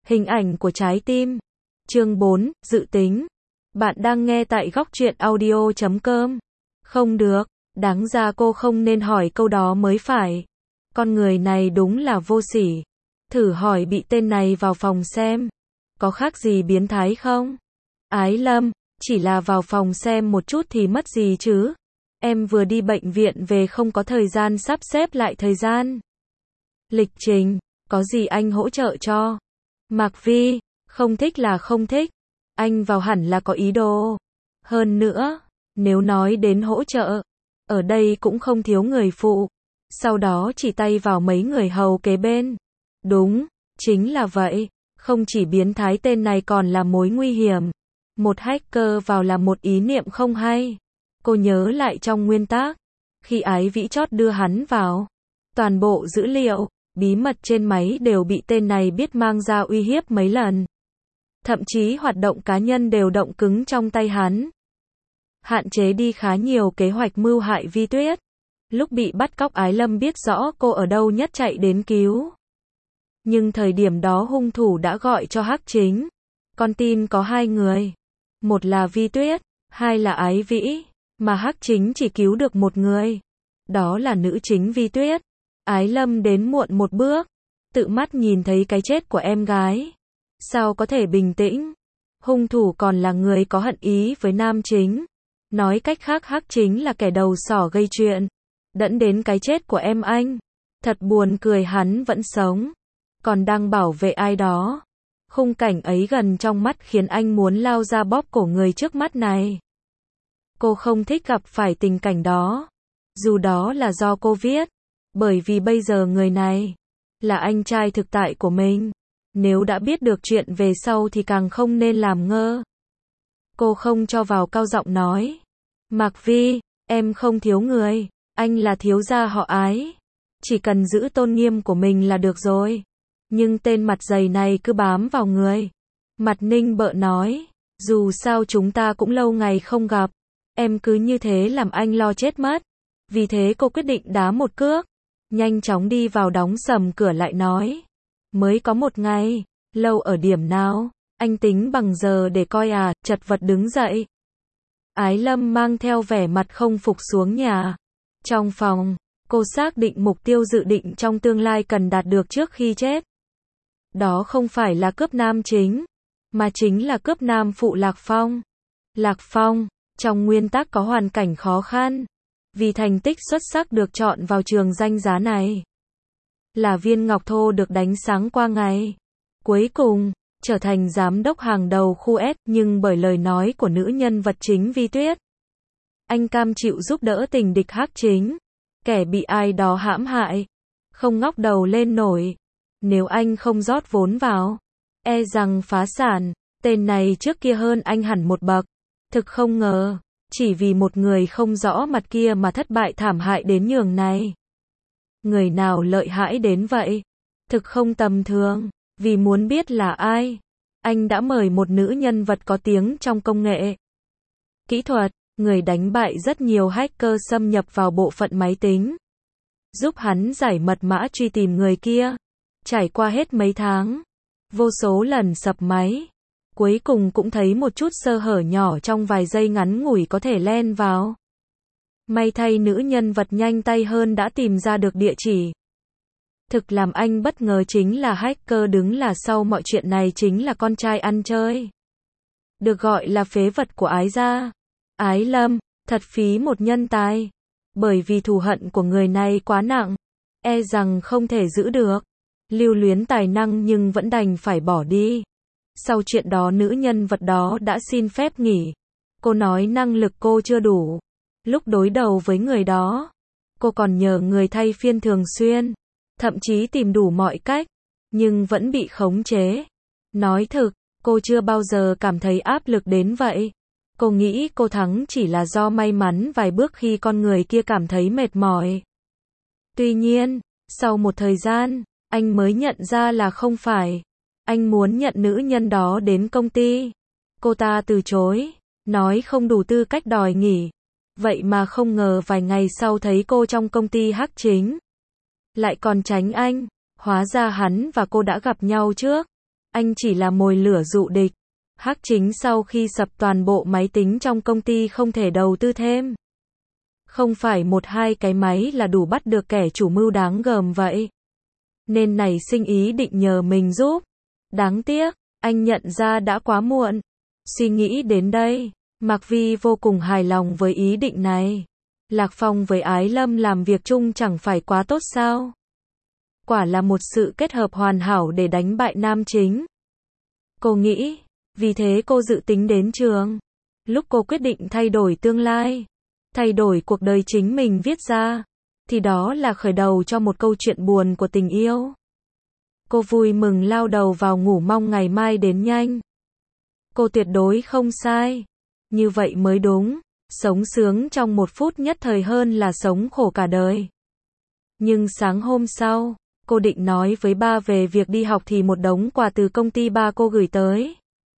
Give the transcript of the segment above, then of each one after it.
Hình ảnh của trái tim. Chương 4, dự tính. Bạn đang nghe tại góc truyện audio.com. Không được, đáng ra cô không nên hỏi câu đó mới phải. Con người này đúng là vô sỉ. Thử hỏi bị tên này vào phòng xem. Có khác gì biến thái không? Ái Lâm, chỉ là vào phòng xem một chút thì mất gì chứ? Em vừa đi bệnh viện về không có thời gian sắp xếp lại thời gian. Lịch trình, có gì anh hỗ trợ cho? Mạc Vi, không thích là không thích. Anh vào hẳn là có ý đồ. Hơn nữa, nếu nói đến hỗ trợ, ở đây cũng không thiếu người phụ. Sau đó chỉ tay vào mấy người hầu kế bên. Đúng, chính là vậy. Không chỉ biến thái tên này còn là mối nguy hiểm. Một hacker vào là một ý niệm không hay. Cô nhớ lại trong nguyên tắc, khi Ái Vĩ chót đưa hắn vào, toàn bộ dữ liệu, bí mật trên máy đều bị tên này biết mang ra uy hiếp mấy lần. Thậm chí hoạt động cá nhân đều động cứng trong tay hắn. Hạn chế đi khá nhiều kế hoạch mưu hại Vi Tuyết. Lúc bị bắt cóc Ái Lâm biết rõ cô ở đâu nhất chạy đến cứu. Nhưng thời điểm đó hung thủ đã gọi cho Hắc Chính. Con tin có hai người. Một là Vi Tuyết, hai là Ái Vĩ. Mà Hắc Chính chỉ cứu được một người. Đó là nữ chính Vi Tuyết. Ái Lâm đến muộn một bước. Tự mắt nhìn thấy cái chết của em gái. Sao có thể bình tĩnh? Hung thủ còn là người có hận ý với nam chính. Nói cách khác Hắc Chính là kẻ đầu sỏ gây chuyện. Dẫn đến cái chết của em anh. Thật buồn cười hắn vẫn sống. Còn đang bảo vệ ai đó. Khung cảnh ấy gần trong mắt khiến anh muốn lao ra bóp cổ người trước mắt này. Cô không thích gặp phải tình cảnh đó. Dù đó là do cô viết. Bởi vì bây giờ người này là anh trai thực tại của mình. Nếu đã biết được chuyện về sau thì càng không nên làm ngơ. Cô không cho vào cao giọng nói. Mạc Vi, em không thiếu người. Anh là thiếu gia họ Ái. Chỉ cần giữ tôn nghiêm của mình là được rồi. Nhưng tên mặt dày này cứ bám vào người. Mặt Ninh bợ nói. Dù sao chúng ta cũng lâu ngày không gặp. Em cứ như thế làm anh lo chết mất. Vì thế cô quyết định đá một cước. Nhanh chóng đi vào đóng sầm cửa lại nói. Mới có một ngày. Lâu ở điểm nào? Anh tính bằng giờ để coi à? Chật vật đứng dậy. Ái Lâm mang theo vẻ mặt không phục xuống nhà. Trong phòng, cô xác định mục tiêu dự định trong tương lai cần đạt được trước khi chết. Đó không phải là cướp nam chính, mà chính là cướp nam phụ Lạc Phong. Lạc Phong, trong nguyên tắc có hoàn cảnh khó khăn. Vì thành tích xuất sắc được chọn vào trường danh giá này. Là viên ngọc thô được đánh sáng qua ngày. Cuối cùng, trở thành giám đốc hàng đầu khu S, nhưng bởi lời nói của nữ nhân vật chính Vi Tuyết. Anh cam chịu giúp đỡ tình địch Hắc Chính. Kẻ bị ai đó hãm hại. Không ngóc đầu lên nổi. Nếu anh không rót vốn vào, e rằng phá sản. Tên này trước kia hơn anh hẳn một bậc. Thực không ngờ, chỉ vì một người không rõ mặt kia mà thất bại thảm hại đến nhường này. Người nào lợi hại đến vậy? Thực không tầm thường. Vì muốn biết là ai, anh đã mời một nữ nhân vật có tiếng trong công nghệ kỹ thuật, người đánh bại rất nhiều hacker xâm nhập vào bộ phận máy tính. Giúp hắn giải mật mã truy tìm người kia. Trải qua hết mấy tháng, vô số lần sập máy. Cuối cùng cũng thấy một chút sơ hở nhỏ trong vài giây ngắn ngủi có thể len vào. May thay nữ nhân vật nhanh tay hơn đã tìm ra được địa chỉ. Thực làm anh bất ngờ chính là hacker đứng là sau mọi chuyện này chính là con trai ăn chơi. Được gọi là phế vật của Ái gia. Ái Lâm, thật phí một nhân tài. Bởi vì thù hận của người này quá nặng. E rằng không thể giữ được. Lưu luyến tài năng nhưng vẫn đành phải bỏ đi. Sau chuyện đó nữ nhân vật đó đã xin phép nghỉ. Cô nói năng lực cô chưa đủ. Lúc đối đầu với người đó, cô còn nhờ người thay phiên thường xuyên. Thậm chí tìm đủ mọi cách, nhưng vẫn bị khống chế. Nói thực, cô chưa bao giờ cảm thấy áp lực đến vậy. Cô nghĩ cô thắng chỉ là do may mắn vài bước khi con người kia cảm thấy mệt mỏi. Tuy nhiên, sau một thời gian, anh mới nhận ra là không phải. Anh muốn nhận nữ nhân đó đến công ty. Cô ta từ chối, nói không đủ tư cách đòi nghỉ. Vậy mà không ngờ vài ngày sau thấy cô trong công ty Hắc Chính. Lại còn tránh anh, hóa ra hắn và cô đã gặp nhau trước. Anh chỉ là mồi lửa dụ địch. Hắc Chính sau khi sập toàn bộ máy tính trong công ty không thể đầu tư thêm. Không phải một hai cái máy là đủ bắt được kẻ chủ mưu đáng gờm vậy. Nên nảy sinh ý định nhờ mình giúp. Đáng tiếc, anh nhận ra đã quá muộn. Suy nghĩ đến đây, Mạc Vi vô cùng hài lòng với ý định này. Lạc Phong với Ái Lâm làm việc chung chẳng phải quá tốt sao? Quả là một sự kết hợp hoàn hảo để đánh bại nam chính. Cô nghĩ, vì thế cô dự tính đến trường. Lúc cô quyết định thay đổi tương lai, thay đổi cuộc đời chính mình viết ra, thì đó là khởi đầu cho một câu chuyện buồn của tình yêu. Cô vui mừng lao đầu vào ngủ mong ngày mai đến nhanh. Cô tuyệt đối không sai. Như vậy mới đúng. Sống sướng trong một phút nhất thời hơn là sống khổ cả đời. Nhưng sáng hôm sau, cô định nói với ba về việc đi học thì một đống quà từ công ty ba cô gửi tới.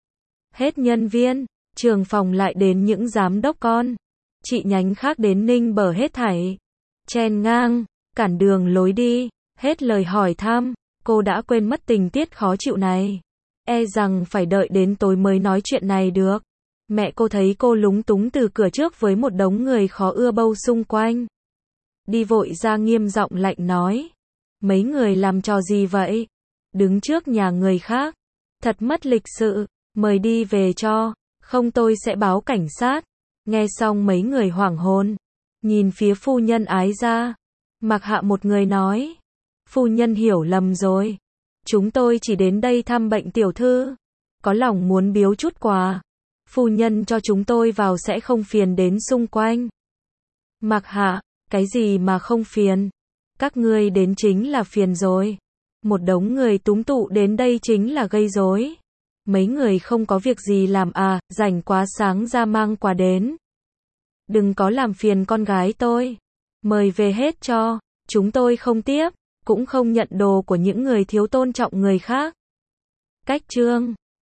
Hết nhân viên, trường phòng lại đến những giám đốc con. Chị nhánh khác đến ninh bở hết thảy. Chen ngang, cản đường lối đi, hết lời hỏi thăm. Cô đã quên mất tình tiết khó chịu này. E rằng phải đợi đến tối mới nói chuyện này được. Mẹ cô thấy cô lúng túng từ cửa trước với một đống người khó ưa bâu xung quanh. Đi vội ra nghiêm giọng lạnh nói. Mấy người làm trò gì vậy? Đứng trước nhà người khác. Thật mất lịch sự. Mời đi về cho. Không tôi sẽ báo cảnh sát. Nghe xong mấy người hoảng hồn. Nhìn phía phu nhân Ái ra. Mặc Hạ một người nói. Phu nhân hiểu lầm rồi. Chúng tôi chỉ đến đây thăm bệnh tiểu thư. Có lòng muốn biếu chút quà. Phu nhân cho chúng tôi vào sẽ không phiền đến xung quanh. Mặc Hạ, cái gì mà không phiền? Các ngươi đến chính là phiền rồi. Một đống người túm tụ đến đây chính là gây rối. Mấy người không có việc gì làm à, rảnh quá sáng ra mang quà đến. Đừng có làm phiền con gái tôi. Mời về hết cho, chúng tôi không tiếp, cũng không nhận đồ của những người thiếu tôn trọng người khác. Cách chương